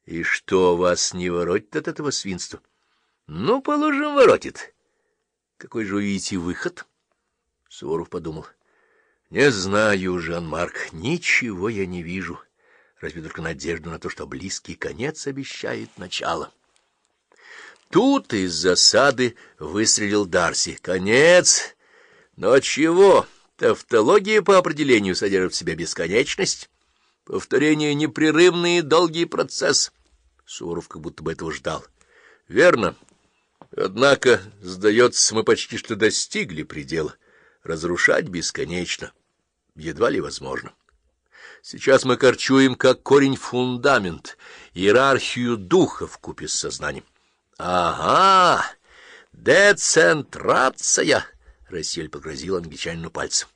— И что, вас не воротит от этого свинства? — Ну, положим, воротит. Какой же увидите выход? Суворов подумал. — Не знаю, Жан-Марк, ничего я не вижу, разве только надежду на то, что близкий конец обещает начало. Тут из засады выстрелил Дарси. Конец! Но чего? Тавтология по определению содержит в себе бесконечность. Повторение — непрерывный и долгий процесс. Суворов как будто бы этого ждал. — Верно. Однако, сдается, мы почти что достигли предела. Разрушать бесконечно едва ли возможно. Сейчас мы корчуем, как корень, фундамент, иерархию духа вкупе с сознанием. — Ага, децентрация! — Рассель погрозил англичанину пальцем.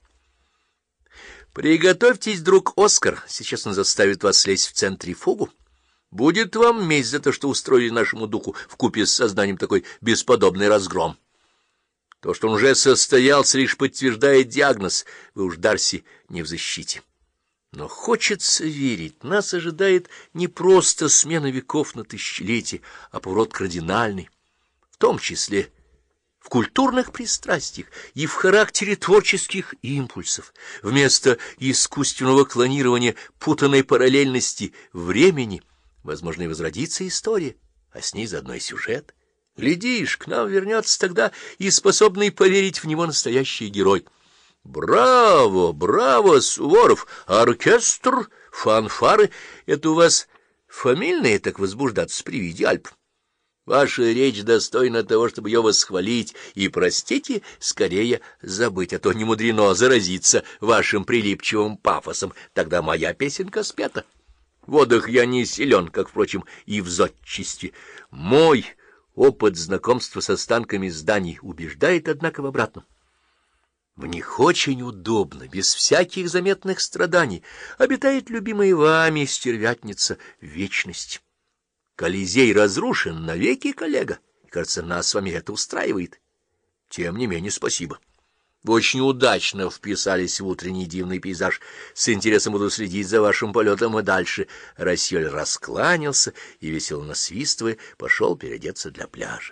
— Приготовьтесь, друг Оскар, сейчас он заставит вас слезть в центрифугу. Будет вам месть за то, что устроили нашему духу вкупе с сознанием такой бесподобный разгром. То, что он уже состоялся, лишь подтверждает диагноз. Вы уж, Дарси, не в защите. Но хочется верить, нас ожидает не просто смена веков на тысячелетия, а поворот кардинальный, в том числе в культурных пристрастиях и в характере творческих импульсов. Вместо искусственного клонирования путанной параллельности времени, возможно, и возродится история, а с ней заодно и сюжет. Глядишь, к нам вернется тогда и способный поверить в него настоящий герой. Браво, браво, Суворов! Оркестр, фанфары — это у вас фамильные так возбуждаться при виде Альп? Ваша речь достойна того, чтобы ее восхвалить, и, простите, скорее забыть, а то не мудрено заразиться вашим прилипчивым пафосом. Тогда моя песенка спета. В водах я не силен, как, впрочем, и в зодчестве. Мой опыт знакомства с останками зданий убеждает, однако, в обратном. В них очень удобно, без всяких заметных страданий, обитает любимая вами стервятница вечность. Колизей разрушен навеки, коллега, и, кажется, нас с вами это устраивает. Тем не менее, спасибо. Вы очень удачно вписались в утренний дивный пейзаж. С интересом буду следить за вашим полетом и дальше. Рассёль раскланялся и, весело насвистывая, пошел переодеться для пляжа.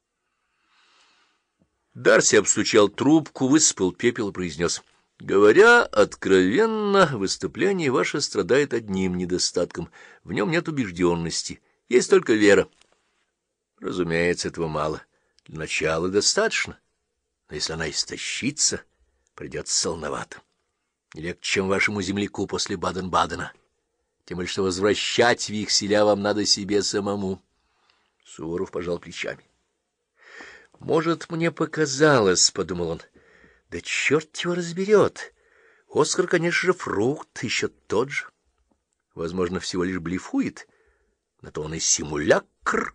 Дарси обстучал трубку, высыпал пепел и произнес: — Говоря откровенно, выступление ваше страдает одним недостатком. В нем нет убежденности, есть только вера. Разумеется, этого мало. Для начала достаточно. Но если она истощится, придется солоновато. Не легче, чем вашему земляку после Баден-Бадена. Тем более, что возвращать векселя вам надо себе самому. Суворов пожал плечами. — Может, мне показалось, — подумал он. — Да черт его разберет. Оскар, конечно же, фрукт, еще тот же. Возможно, всего лишь блефует. На то он и симулякр.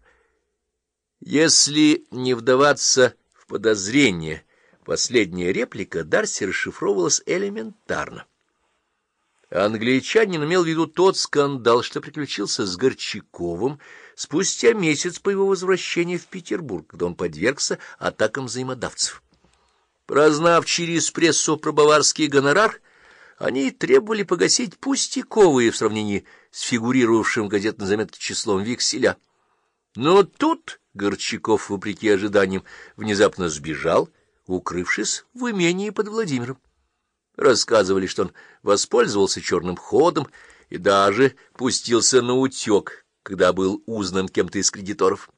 Если не вдаваться в подозрение, последняя реплика Дарси расшифровывалась элементарно. Англичанин имел в виду тот скандал, что приключился с Горчаковым спустя месяц по его возвращении в Петербург, когда он подвергся атакам взаимодавцев. Прознав через прессу про баварский гонорар, они требовали погасить пустяковые в сравнении с фигурировавшим в газетной заметке числом векселя. Но тут Горчаков, вопреки ожиданиям, внезапно сбежал, укрывшись в имении под Владимиром. Рассказывали, что он воспользовался черным ходом и даже пустился на утек, когда был узнан кем-то из кредиторов.